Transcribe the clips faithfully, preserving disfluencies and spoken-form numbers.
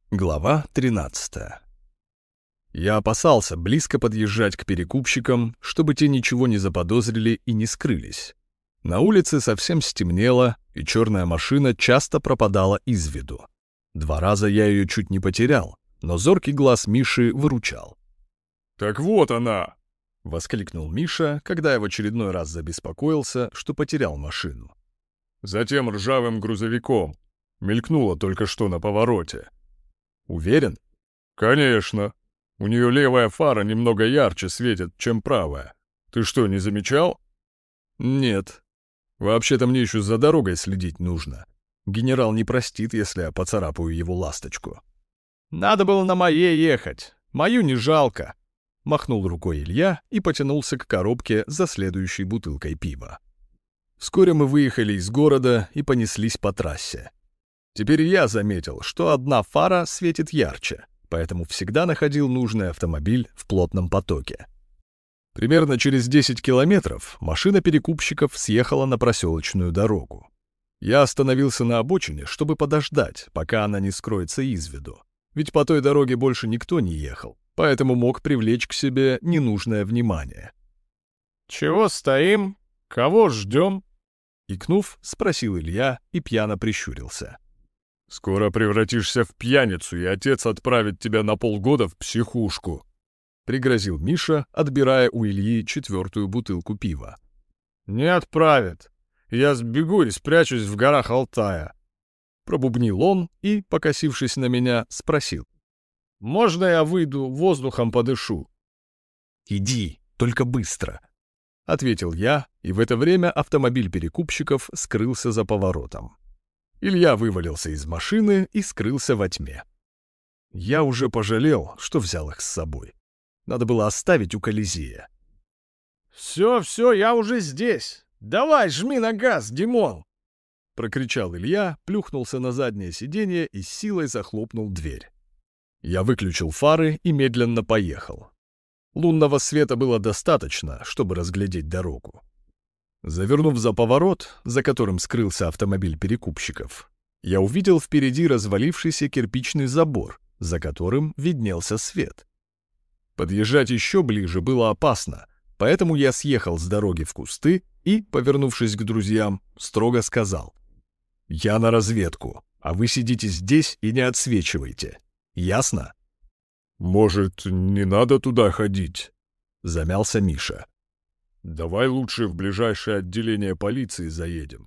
Глава тринадцатая. Я опасался близко подъезжать к перекупщикам, чтобы те ничего не заподозрили и не скрылись. На улице совсем стемнело, и черная машина часто пропадала из виду. Два раза я ее чуть не потерял, но зоркий глаз Миши выручал. «Так вот она!» — воскликнул Миша, когда я в очередной раз забеспокоился, что потерял машину. «Затем ржавым грузовиком. Мелькнула только что на повороте». «Уверен?» «Конечно. У нее левая фара немного ярче светит, чем правая. Ты что, не замечал?» «Нет. Вообще-то мне еще за дорогой следить нужно. Генерал не простит, если я поцарапаю его ласточку». «Надо было на моей ехать. Мою не жалко», — махнул рукой Илья и потянулся к коробке за следующей бутылкой пива. Вскоре мы выехали из города и понеслись по трассе. Теперь я заметил, что одна фара светит ярче, поэтому всегда находил нужный автомобиль в плотном потоке. Примерно через десять километров машина перекупщиков съехала на проселочную дорогу. Я остановился на обочине, чтобы подождать, пока она не скроется из виду, ведь по той дороге больше никто не ехал, поэтому мог привлечь к себе ненужное внимание. «Чего стоим? Кого ждем?» Икнув, спросил Илья и пьяно прищурился. «Скоро превратишься в пьяницу, и отец отправит тебя на полгода в психушку», — пригрозил Миша, отбирая у Ильи четвертую бутылку пива. «Не отправит. Я сбегу и спрячусь в горах Алтая», — пробубнил он и, покосившись на меня, спросил. «Можно я выйду, воздухом подышу?» «Иди, только быстро», — ответил я, и в это время автомобиль перекупщиков скрылся за поворотом. Илья вывалился из машины и скрылся во тьме. Я уже пожалел, что взял их с собой. Надо было оставить у Колизея. «Все, все, я уже здесь. Давай, жми на газ, Димон!» — прокричал Илья, плюхнулся на заднее сиденье и с силой захлопнул дверь. Я выключил фары и медленно поехал. Лунного света было достаточно, чтобы разглядеть дорогу. Завернув за поворот, за которым скрылся автомобиль перекупщиков, я увидел впереди развалившийся кирпичный забор, за которым виднелся свет. Подъезжать еще ближе было опасно, поэтому я съехал с дороги в кусты и, повернувшись к друзьям, строго сказал: «Я на разведку, а вы сидите здесь и не отсвечивайте. Ясно?» «Может, не надо туда ходить?» — замялся Миша. «Давай лучше в ближайшее отделение полиции заедем».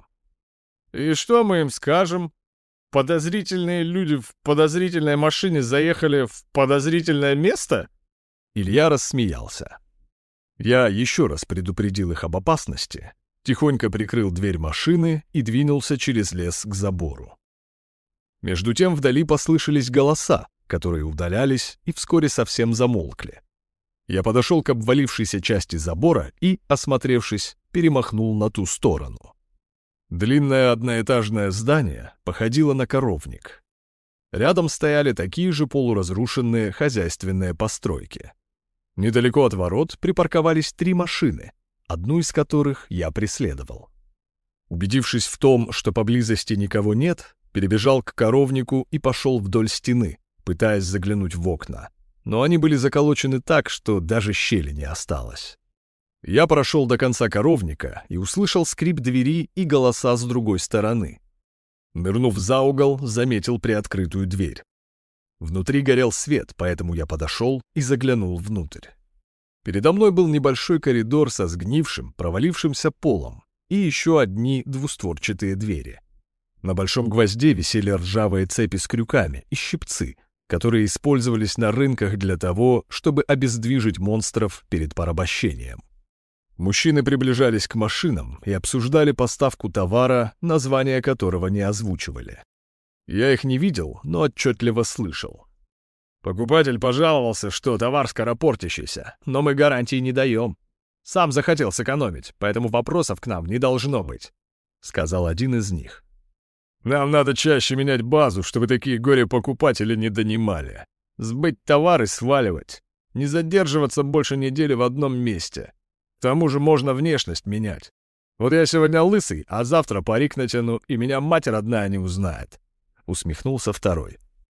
«И что мы им скажем? Подозрительные люди в подозрительной машине заехали в подозрительное место?» Илья рассмеялся. Я еще раз предупредил их об опасности, тихонько прикрыл дверь машины и двинулся через лес к забору. Между тем вдали послышались голоса, которые удалялись и вскоре совсем замолкли. Я подошел к обвалившейся части забора и, осмотревшись, перемахнул на ту сторону. Длинное одноэтажное здание походило на коровник. Рядом стояли такие же полуразрушенные хозяйственные постройки. Недалеко от ворот припарковались три машины, одну из которых я преследовал. Убедившись в том, что поблизости никого нет, перебежал к коровнику и пошел вдоль стены, пытаясь заглянуть в окна. Но они были заколочены так, что даже щели не осталось. Я прошел до конца коровника и услышал скрип двери и голоса с другой стороны. Нырнув за угол, заметил приоткрытую дверь. Внутри горел свет, поэтому я подошел и заглянул внутрь. Передо мной был небольшой коридор со сгнившим, провалившимся полом и еще одни двустворчатые двери. На большом гвозде висели ржавые цепи с крюками и щипцы, которые использовались на рынках для того, чтобы обездвижить монстров перед порабощением. Мужчины приближались к машинам и обсуждали поставку товара, название которого не озвучивали. Я их не видел, но отчетливо слышал. «Покупатель пожаловался, что товар скоропортящийся, но мы гарантии не даем. Сам захотел сэкономить, поэтому вопросов к нам не должно быть», — сказал один из них. «Нам надо чаще менять базу, чтобы такие горе-покупатели не донимали. Сбыть товар и сваливать. Не задерживаться больше недели в одном месте. К тому же можно внешность менять. Вот я сегодня лысый, а завтра парик натяну, и меня мать родная не узнает», — усмехнулся второй.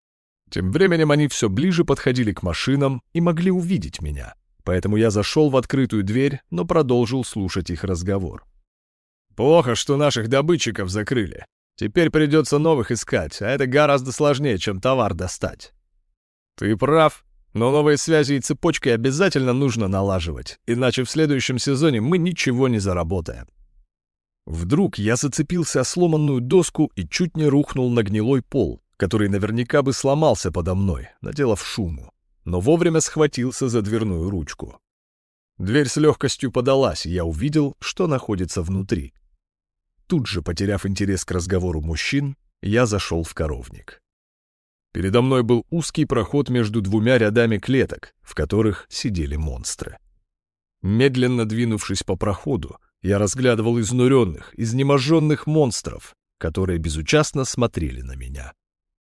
Тем временем они все ближе подходили к машинам и могли увидеть меня, поэтому я зашел в открытую дверь, но продолжил слушать их разговор. «Плохо, что наших добытчиков закрыли. Теперь придется новых искать, а это гораздо сложнее, чем товар достать». «Ты прав, но новые связи и цепочки обязательно нужно налаживать, иначе в следующем сезоне мы ничего не заработаем». Вдруг я зацепился о сломанную доску и чуть не рухнул на гнилой пол, который наверняка бы сломался подо мной, наделав шуму, но вовремя схватился за дверную ручку. Дверь с легкостью подалась, и я увидел, что находится внутри. Тут же, потеряв интерес к разговору мужчин, я зашел в коровник. Передо мной был узкий проход между двумя рядами клеток, в которых сидели монстры. Медленно двинувшись по проходу, я разглядывал изнуренных, изнеможенных монстров, которые безучастно смотрели на меня.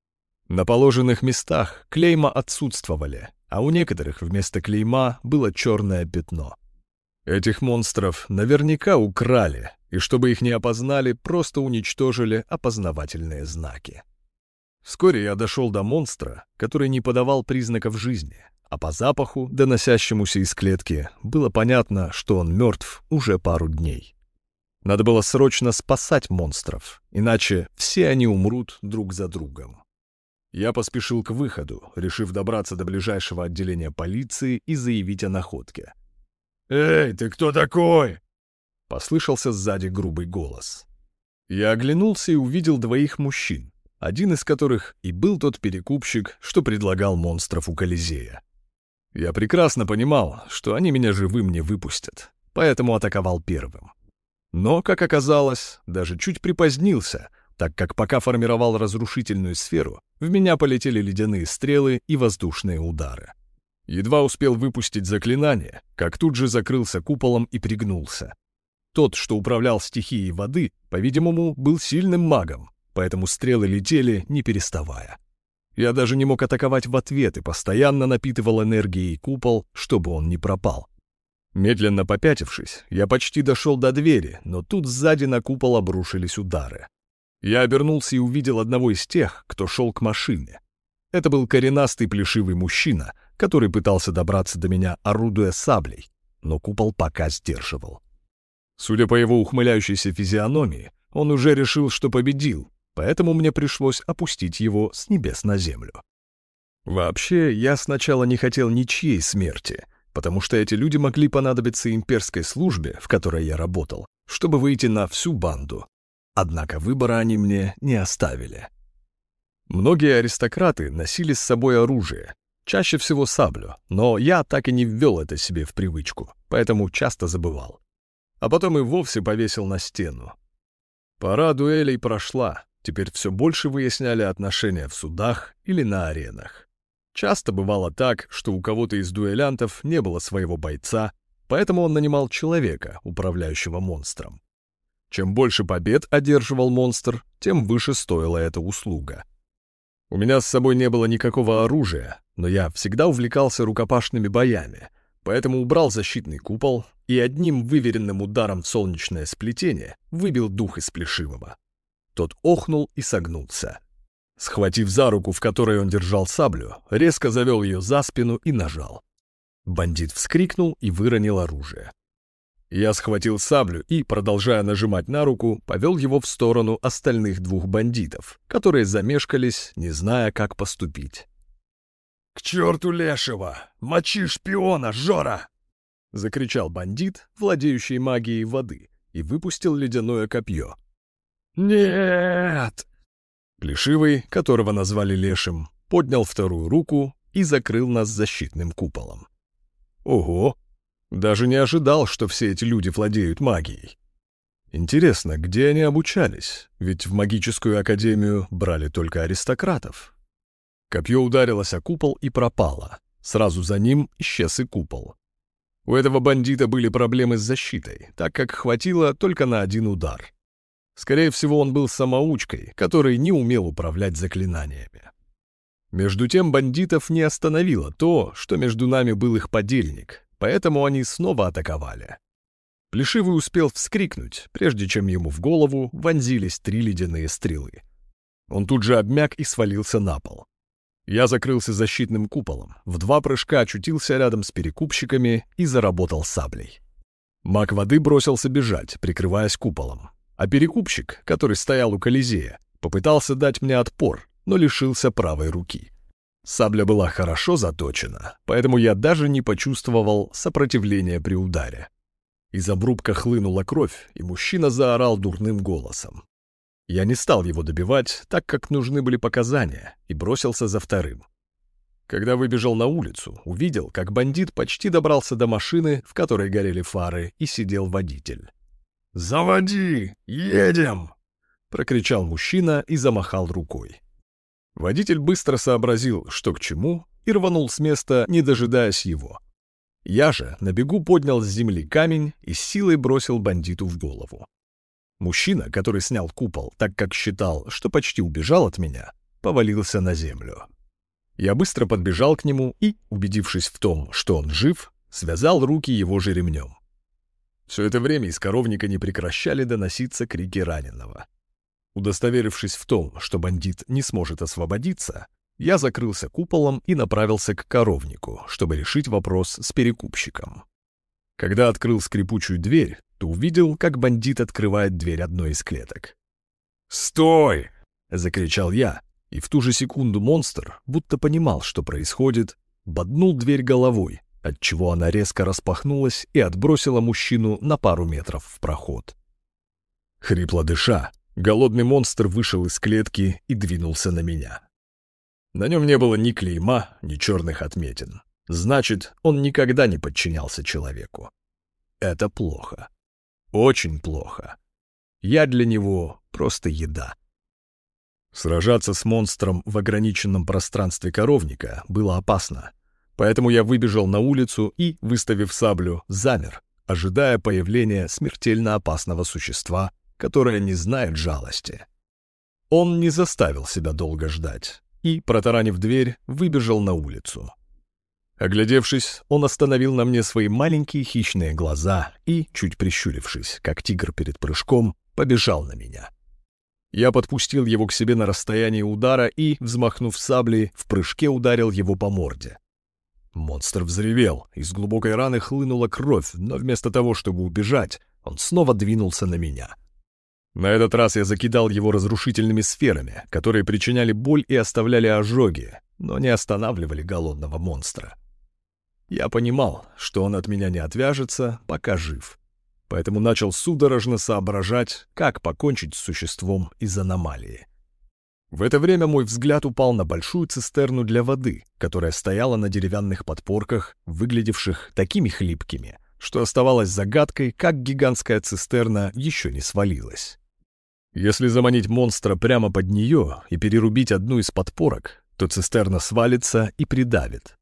На положенных местах клейма отсутствовали, а у некоторых вместо клейма было черное пятно. Этих монстров наверняка украли, и чтобы их не опознали, просто уничтожили опознавательные знаки. Вскоре я дошел до монстра, который не подавал признаков жизни, а по запаху, доносящемуся из клетки, было понятно, что он мертв уже пару дней. Надо было срочно спасать монстров, иначе все они умрут друг за другом. Я поспешил к выходу, решив добраться до ближайшего отделения полиции и заявить о находке. «Эй, ты кто такой?» — послышался сзади грубый голос. Я оглянулся и увидел двоих мужчин, один из которых и был тот перекупщик, что предлагал монстров у Колизея. Я прекрасно понимал, что они меня живым не выпустят, поэтому атаковал первым. Но, как оказалось, даже чуть припозднился, так как пока формировал разрушительную сферу, в меня полетели ледяные стрелы и воздушные удары. Едва успел выпустить заклинание, как тут же закрылся куполом и пригнулся. Тот, что управлял стихией воды, по-видимому, был сильным магом, поэтому стрелы летели, не переставая. Я даже не мог атаковать в ответ и постоянно напитывал энергией купол, чтобы он не пропал. Медленно попятившись, я почти дошел до двери, но тут сзади на купол обрушились удары. Я обернулся и увидел одного из тех, кто шел к машине. Это был коренастый плешивый мужчина, который пытался добраться до меня, орудуя саблей, но купол пока сдерживал. Судя по его ухмыляющейся физиономии, он уже решил, что победил, поэтому мне пришлось опустить его с небес на землю. Вообще, я сначала не хотел ничьей смерти, потому что эти люди могли понадобиться имперской службе, в которой я работал, чтобы выйти на всю банду. Однако выбора они мне не оставили. Многие аристократы носили с собой оружие, чаще всего саблю, но я так и не ввел это себе в привычку, поэтому часто забывал. А потом и вовсе повесил на стену. Пора дуэлей прошла, теперь все больше выясняли отношения в судах или на аренах. Часто бывало так, что у кого-то из дуэлянтов не было своего бойца, поэтому он нанимал человека, управляющего монстром. Чем больше побед одерживал монстр, тем выше стоила эта услуга. У меня с собой не было никакого оружия, но я всегда увлекался рукопашными боями, поэтому убрал защитный купол и одним выверенным ударом в солнечное сплетение выбил дух из плешивого. Тот охнул и согнулся. Схватив за руку, в которой он держал саблю, резко завел ее за спину и нажал. Бандит вскрикнул и выронил оружие. Я схватил саблю и, продолжая нажимать на руку, повел его в сторону остальных двух бандитов, которые замешкались, не зная, как поступить. «К черту лешего! Мочи шпиона, Жора!» — закричал бандит, владеющий магией воды, и выпустил ледяное копье. «Нет!» Плешивый, которого назвали Лешим, поднял вторую руку и закрыл нас защитным куполом. Ого! Даже не ожидал, что все эти люди владеют магией. Интересно, где они обучались? Ведь в магическую академию брали только аристократов. Копье ударилось о купол и пропало. Сразу за ним исчез и купол. У этого бандита были проблемы с защитой, так как хватило только на один удар. Скорее всего, он был самоучкой, который не умел управлять заклинаниями. Между тем бандитов не остановило то, что между нами был их подельник, поэтому они снова атаковали. Плешивый успел вскрикнуть, прежде чем ему в голову вонзились три ледяные стрелы. Он тут же обмяк и свалился на пол. Я закрылся защитным куполом, в два прыжка очутился рядом с перекупщиками и заработал саблей. Маг воды бросился бежать, прикрываясь куполом, а перекупщик, который стоял у Колизея, попытался дать мне отпор, но лишился правой руки. Сабля была хорошо заточена, поэтому я даже не почувствовал сопротивления при ударе. Из обрубка хлынула кровь, и мужчина заорал дурным голосом. Я не стал его добивать, так как нужны были показания, и бросился за вторым. Когда выбежал на улицу, увидел, как бандит почти добрался до машины, в которой горели фары, и сидел водитель. «Заводи! Едем!» — прокричал мужчина и замахал рукой. Водитель быстро сообразил, что к чему, и рванул с места, не дожидаясь его. Я же на бегу поднял с земли камень и с силой бросил бандиту в голову. Мужчина, который снял купол, так как считал, что почти убежал от меня, повалился на землю. Я быстро подбежал к нему и, убедившись в том, что он жив, связал руки его же ремнем. Все это время из коровника не прекращали доноситься крики раненого. Удостоверившись в том, что бандит не сможет освободиться, я закрылся куполом и направился к коровнику, чтобы решить вопрос с перекупщиком. Когда открыл скрипучую дверь, то увидел, как бандит открывает дверь одной из клеток. «Стой!» — закричал я, и в ту же секунду монстр, будто понимал, что происходит, боднул дверь головой, отчего она резко распахнулась и отбросила мужчину на пару метров в проход. Хрипло дыша, голодный монстр вышел из клетки и двинулся на меня. На нем не было ни клейма, ни черных отметин. Значит, он никогда не подчинялся человеку. Это плохо. Очень плохо. Я для него просто еда. Сражаться с монстром в ограниченном пространстве коровника было опасно, поэтому я выбежал на улицу и, выставив саблю, замер, ожидая появления смертельно опасного существа, которое не знает жалости. Он не заставил себя долго ждать и, протаранив дверь, выбежал на улицу. Оглядевшись, он остановил на мне свои маленькие хищные глаза и, чуть прищурившись, как тигр перед прыжком, побежал на меня. Я подпустил его к себе на расстояние удара и, взмахнув саблей, в прыжке ударил его по морде. Монстр взревел, из глубокой раны хлынула кровь, но вместо того, чтобы убежать, он снова двинулся на меня. На этот раз я закидал его разрушительными сферами, которые причиняли боль и оставляли ожоги, но не останавливали голодного монстра. Я понимал, что он от меня не отвяжется, пока жив, поэтому начал судорожно соображать, как покончить с существом из аномалии. В это время мой взгляд упал на большую цистерну для воды, которая стояла на деревянных подпорках, выглядевших такими хлипкими, что оставалось загадкой, как гигантская цистерна еще не свалилась. Если заманить монстра прямо под нее и перерубить одну из подпорок, то цистерна свалится и придавит.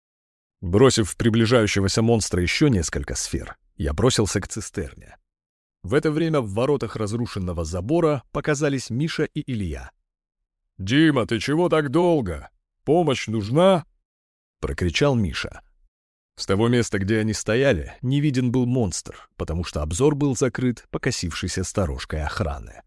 Бросив в приближающегося монстра еще несколько сфер, я бросился к цистерне. В это время в воротах разрушенного забора показались Миша и Илья. «Дима, ты чего так долго? Помощь нужна?» — прокричал Миша. С того места, где они стояли, не виден был монстр, потому что обзор был закрыт покосившейся сторожкой охраны.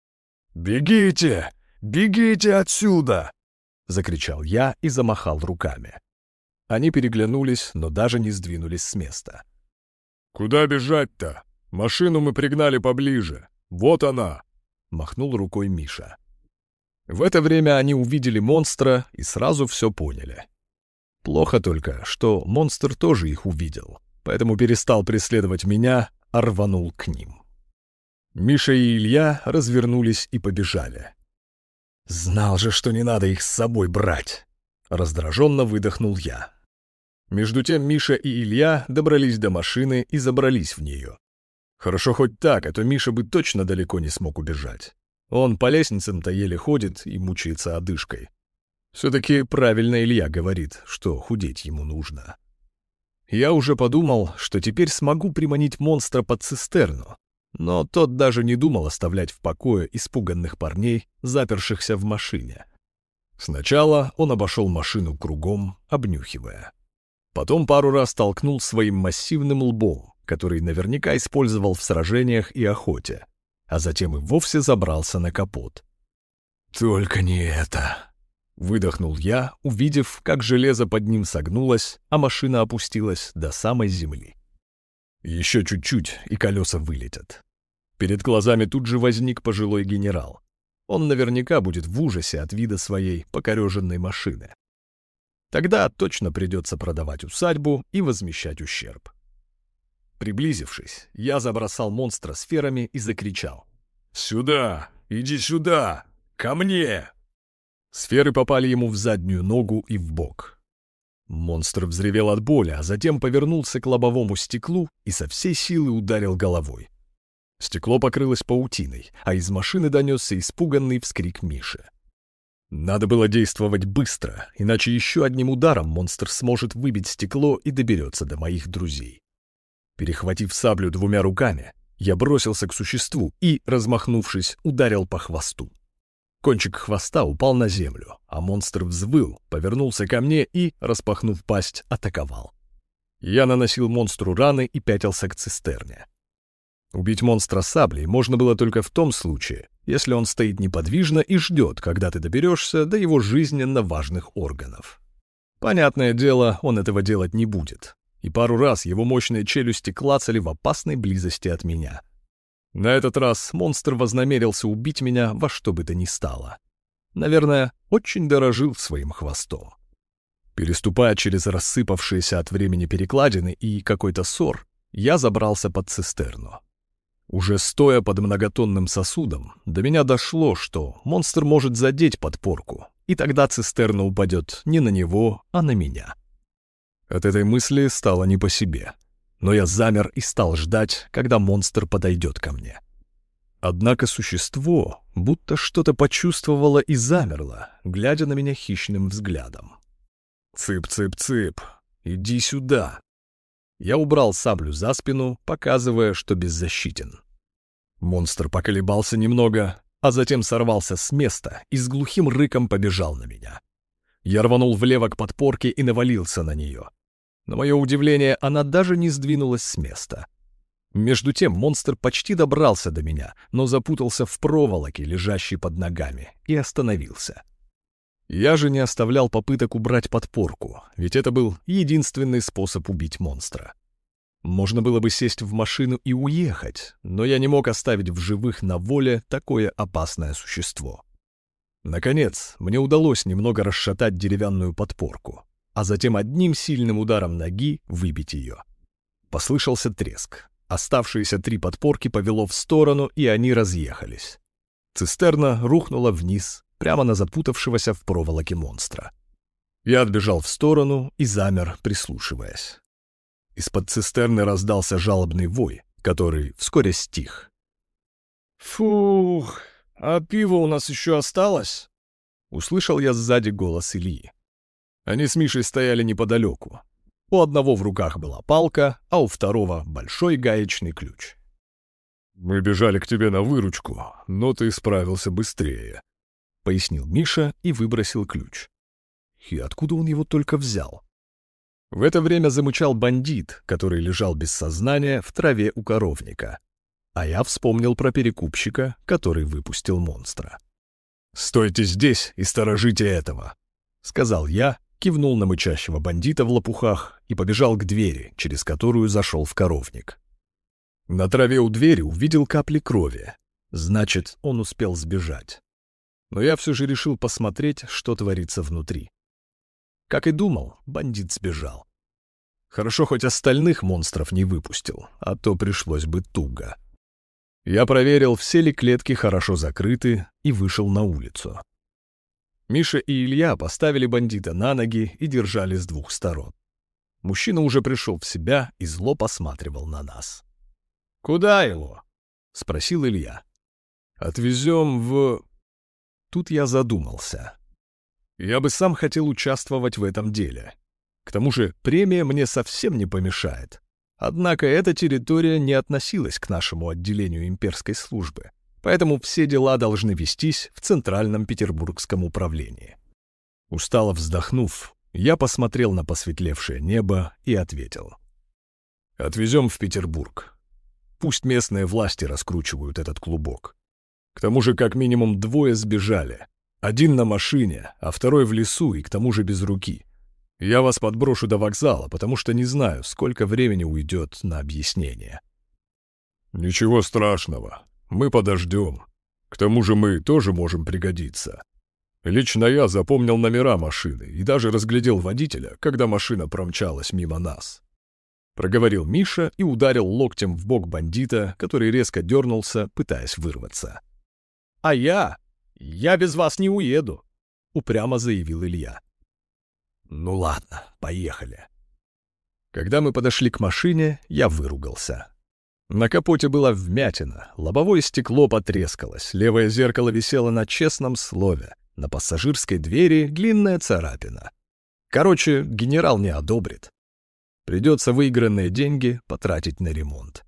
«Бегите! Бегите отсюда!» — закричал я и замахал руками. Они переглянулись, но даже не сдвинулись с места. «Куда бежать-то? Машину мы пригнали поближе. Вот она!» — махнул рукой Миша. В это время они увидели монстра и сразу все поняли. Плохо только, что монстр тоже их увидел, поэтому перестал преследовать меня, а рванул к ним. Миша и Илья развернулись и побежали. «Знал же, что не надо их с собой брать!» — раздраженно выдохнул я. Между тем Миша и Илья добрались до машины и забрались в нее. Хорошо хоть так, а то Миша бы точно далеко не смог убежать. Он по лестницам-то еле ходит и мучается одышкой. Все-таки правильно Илья говорит, что худеть ему нужно. Я уже подумал, что теперь смогу приманить монстра под цистерну, но тот даже не думал оставлять в покое испуганных парней, запершихся в машине. Сначала он обошел машину кругом, обнюхивая. Потом пару раз толкнул своим массивным лбом, который наверняка использовал в сражениях и охоте, а затем и вовсе забрался на капот. «Только не это!» Выдохнул я, увидев, как железо под ним согнулось, а машина опустилась до самой земли. Еще чуть-чуть, и колеса вылетят. Перед глазами тут же возник пожилой генерал. Он наверняка будет в ужасе от вида своей покореженной машины. Тогда точно придется продавать усадьбу и возмещать ущерб. Приблизившись, я забросал монстра сферами и закричал: «Сюда! Иди сюда! Ко мне!» Сферы попали ему в заднюю ногу и в бок. Монстр взревел от боли, а затем повернулся к лобовому стеклу и со всей силы ударил головой. Стекло покрылось паутиной, а из машины донесся испуганный вскрик Миши. Надо было действовать быстро, иначе еще одним ударом монстр сможет выбить стекло и доберется до моих друзей. Перехватив саблю двумя руками, я бросился к существу и, размахнувшись, ударил по хвосту. Кончик хвоста упал на землю, а монстр взвыл, повернулся ко мне и, распахнув пасть, атаковал. Я наносил монстру раны и пятился к цистерне. Убить монстра саблей можно было только в том случае, если он стоит неподвижно и ждет, когда ты доберешься до его жизненно важных органов. Понятное дело, он этого делать не будет, и пару раз его мощные челюсти клацали в опасной близости от меня. На этот раз монстр вознамерился убить меня во что бы то ни стало. Наверное, очень дорожил своим хвостом. Переступая через рассыпавшиеся от времени перекладины и какой-то ссор, я забрался под цистерну. Уже стоя под многотонным сосудом, до меня дошло, что монстр может задеть подпорку, и тогда цистерна упадет не на него, а на меня. От этой мысли стало не по себе. Но я замер и стал ждать, когда монстр подойдет ко мне. Однако существо будто что-то почувствовало и замерло, глядя на меня хищным взглядом. «Цып-цып-цып, иди сюда!» Я убрал саблю за спину, показывая, что беззащитен. Монстр поколебался немного, а затем сорвался с места и с глухим рыком побежал на меня. Я рванул влево к подпорке и навалился на нее. На мое удивление, она даже не сдвинулась с места. Между тем монстр почти добрался до меня, но запутался в проволоке, лежащей под ногами, и остановился. Я же не оставлял попыток убрать подпорку, ведь это был единственный способ убить монстра. Можно было бы сесть в машину и уехать, но я не мог оставить в живых на воле такое опасное существо. Наконец, мне удалось немного расшатать деревянную подпорку, а затем одним сильным ударом ноги выбить ее. Послышался треск. Оставшиеся три подпорки повело в сторону, и они разъехались. Цистерна рухнула вниз, прямо на запутавшегося в проволоке монстра. Я отбежал в сторону и замер, прислушиваясь. Из-под цистерны раздался жалобный вой, который вскоре стих. «Фух, а пиво у нас еще осталось?» Услышал я сзади голос Ильи. Они с Мишей стояли неподалеку. У одного в руках была палка, а у второго — большой гаечный ключ. «Мы бежали к тебе на выручку, но ты справился быстрее», — пояснил Миша и выбросил ключ. И откуда он его только взял? В это время замычал бандит, который лежал без сознания в траве у коровника. А я вспомнил про перекупщика, который выпустил монстра. «Стойте здесь и сторожите этого», — сказал я, кивнул на мычащего бандита в лопухах и побежал к двери, через которую зашел в коровник. На траве у двери увидел капли крови. Значит, он успел сбежать. Но я все же решил посмотреть, что творится внутри. Как и думал, бандит сбежал. Хорошо, хоть остальных монстров не выпустил, а то пришлось бы туго. Я проверил, все ли клетки хорошо закрыты, и вышел на улицу. Миша и Илья поставили бандита на ноги и держали с двух сторон. Мужчина уже пришел в себя и зло посматривал на нас. «Куда его?» — спросил Илья. «Отвезем в...» Тут я задумался. Я бы сам хотел участвовать в этом деле. К тому же премия мне совсем не помешает. Однако эта территория не относилась к нашему отделению имперской службы, поэтому все дела должны вестись в Центральном Петербургском управлении. Устало вздохнув, я посмотрел на посветлевшее небо и ответил. «Отвезем в Петербург. Пусть местные власти раскручивают этот клубок. К тому же как минимум двое сбежали, Один на машине, а второй в лесу и к тому же без руки. Я вас подброшу до вокзала, потому что не знаю, сколько времени уйдет на объяснение». «Ничего страшного. Мы подождем. К тому же мы тоже можем пригодиться. Лично я запомнил номера машины и даже разглядел водителя, когда машина промчалась мимо нас», — проговорил Миша и ударил локтем в бок бандита, который резко дернулся, пытаясь вырваться. «А я? Я без вас не уеду», — упрямо заявил Илья. «Ну ладно, поехали». Когда мы подошли к машине, я выругался. На капоте была вмятина, лобовое стекло потрескалось, левое зеркало висело на честном слове, на пассажирской двери длинная царапина. Короче, генерал не одобрит. Придется выигранные деньги потратить на ремонт.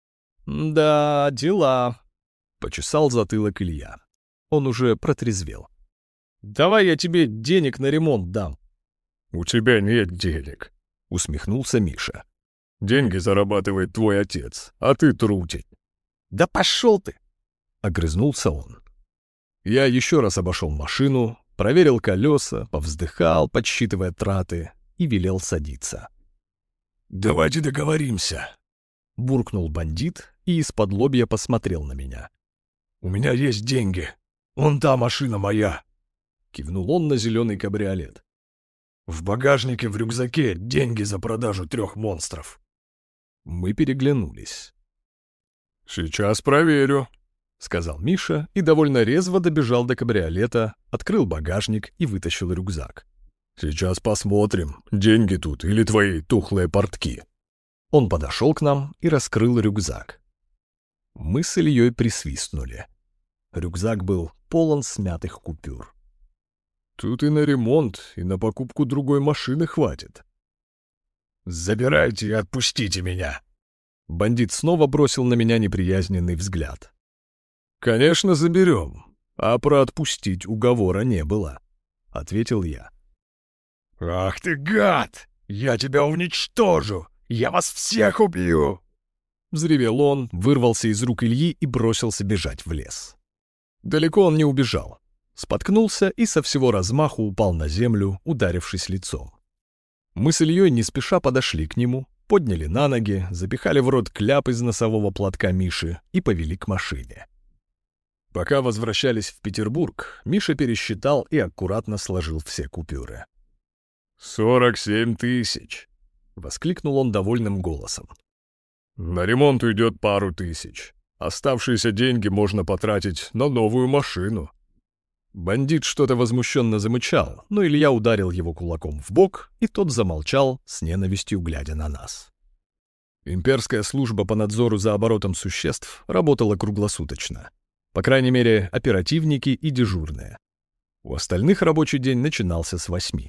«Да, дела», — почесал затылок Илья. Он уже протрезвел. «Давай я тебе денег на ремонт дам». «У тебя нет денег», — усмехнулся Миша. «Деньги зарабатывает твой отец, а ты трутень». «Да пошел ты!» — огрызнулся он. Я еще раз обошел машину, проверил колеса, повздыхал, подсчитывая траты, и велел садиться. «Давайте договоримся», — буркнул бандит и из-под лобья посмотрел на меня. «У меня есть деньги. Вон та машина моя», — кивнул он на зеленый кабриолет. «В багажнике в рюкзаке деньги за продажу трех монстров». Мы переглянулись. «Сейчас проверю», — сказал Миша и довольно резво добежал до кабриолета, открыл багажник и вытащил рюкзак. «Сейчас посмотрим, деньги тут или твои тухлые портки». Он подошел к нам и раскрыл рюкзак. Мы с Ильей присвистнули. Рюкзак был полон смятых купюр. «Тут и на ремонт, и на покупку другой машины хватит». «Забирайте и отпустите меня!» Бандит снова бросил на меня неприязненный взгляд. «Конечно, заберем, а про отпустить уговора не было», — ответил я. «Ах ты гад! Я тебя уничтожу! Я вас всех убью!» Взревел он, вырвался из рук Ильи и бросился бежать в лес. Далеко он не убежал. Споткнулся и со всего размаху упал на землю, ударившись лицом. Мы с Ильей не спеша подошли к нему, подняли на ноги, запихали в рот кляп из носового платка Миши и повели к машине. Пока возвращались в Петербург, Миша пересчитал и аккуратно сложил все купюры. «Сорок семь тысяч!» — воскликнул он довольным голосом. «На ремонт уйдет пару тысяч. Оставшиеся деньги можно потратить на новую машину». Бандит что-то возмущенно замычал, но Илья ударил его кулаком в бок, и тот замолчал, с ненавистью глядя на нас. Имперская служба по надзору за оборотом существ работала круглосуточно. По крайней мере, оперативники и дежурные. У остальных рабочий день начинался с восьми.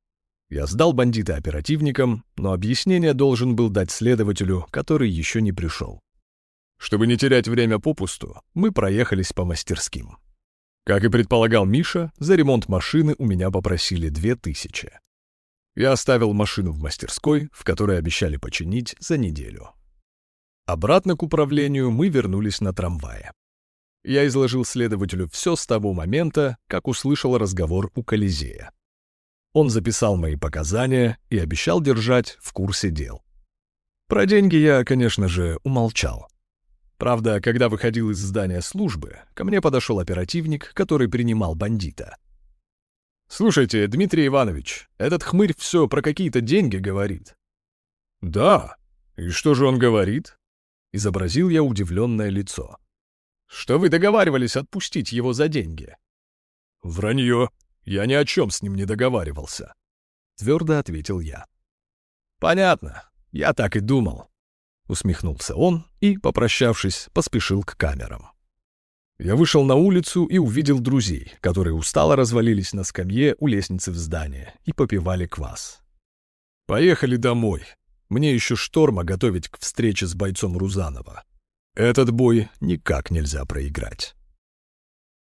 Я сдал бандита оперативникам, но объяснение должен был дать следователю, который еще не пришел. Чтобы не терять время попусту, мы проехались по мастерским. Как и предполагал Миша, за ремонт машины у меня попросили две тысячи. Я оставил машину в мастерской, в которой обещали починить за неделю. Обратно к управлению мы вернулись на трамвае. Я изложил следователю все с того момента, как услышал разговор у Колизея. Он записал мои показания и обещал держать в курсе дел. Про деньги я, конечно же, умолчал. Правда, когда выходил из здания службы, ко мне подошел оперативник, который принимал бандита. «Слушайте, Дмитрий Иванович, этот хмырь все про какие-то деньги говорит». «Да? И что же он говорит?» Изобразил я удивленное лицо. «Что вы договаривались отпустить его за деньги?» «Вранье. Я ни о чем с ним не договаривался», — твердо ответил я. «Понятно. Я так и думал», — усмехнулся он и, попрощавшись, поспешил к камерам. Я вышел на улицу и увидел друзей, которые устало развалились на скамье у лестницы в здание и попивали квас. «Поехали домой. Мне еще Шторма готовить к встрече с бойцом Рузанова. Этот бой никак нельзя проиграть».